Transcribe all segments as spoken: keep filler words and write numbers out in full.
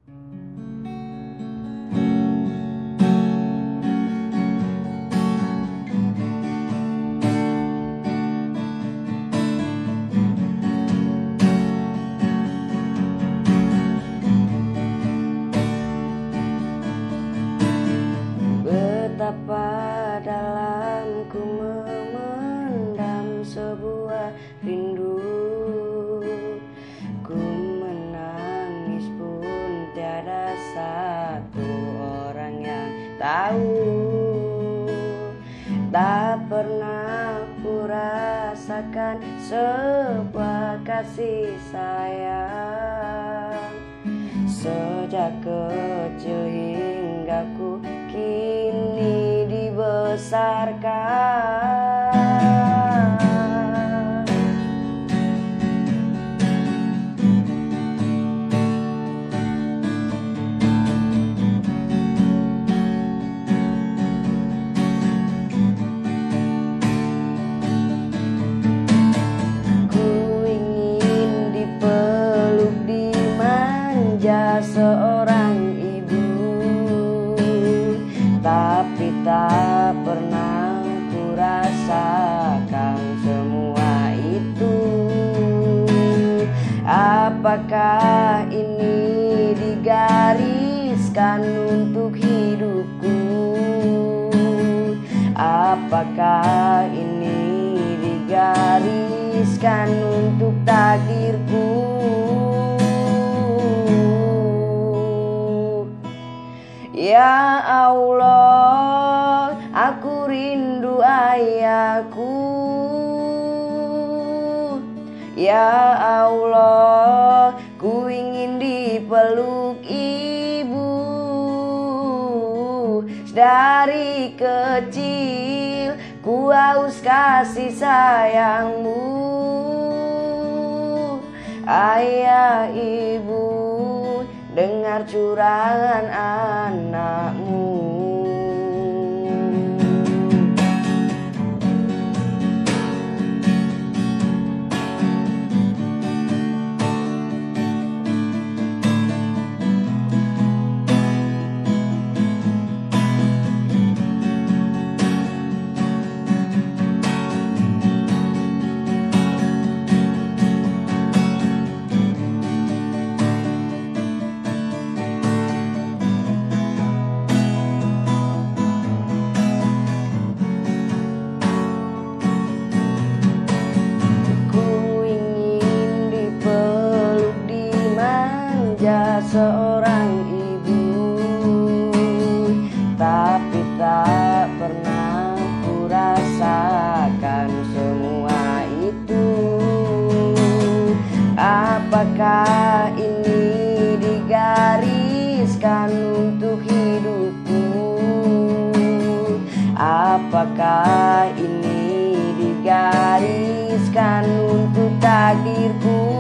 Betapa dalam ku memendam sebuah rindu, ku menangis pun tiada satu orang yang tahu. Tak pernah ku rasakan sebuah kasih sayang, sejak kecil hingga ku kini dibesarkan. Ku ingin dipeluk, dimanja seorang ibu, tapi tak pernah ku rasakan semua itu. Apakah ini digariskan untuk hidupku? Apakah ini digariskan untuk takdirku? Ya Allah, aku rindu ayahku. Ya Allah, ku ingin dipeluk ibu. Dari kecil ku haus kasih sayangmu. Ayah ibu, dengar curahan anakmu. Seorang ibu, tapi tak pernah ku rasakan semua itu. Apakah ini digariskan untuk hidupku? Apakah ini digariskan untuk takdirku?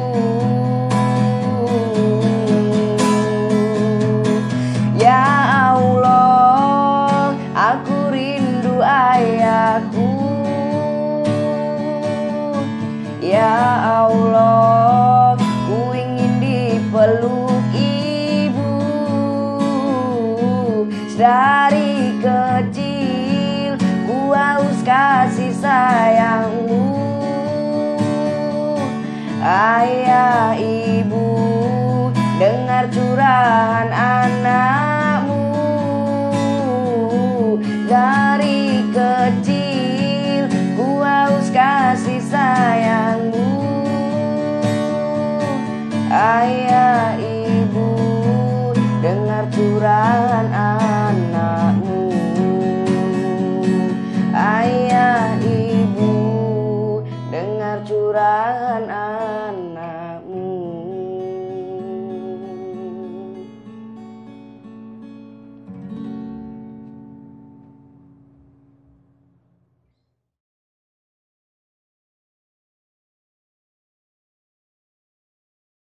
Ya Allah, aku rindu ayahku. Ya Allah, ku ingin dipeluk ibu. Dari kecil ku haus kasih sayangmu. Ayah ibu, dengar curahan anak.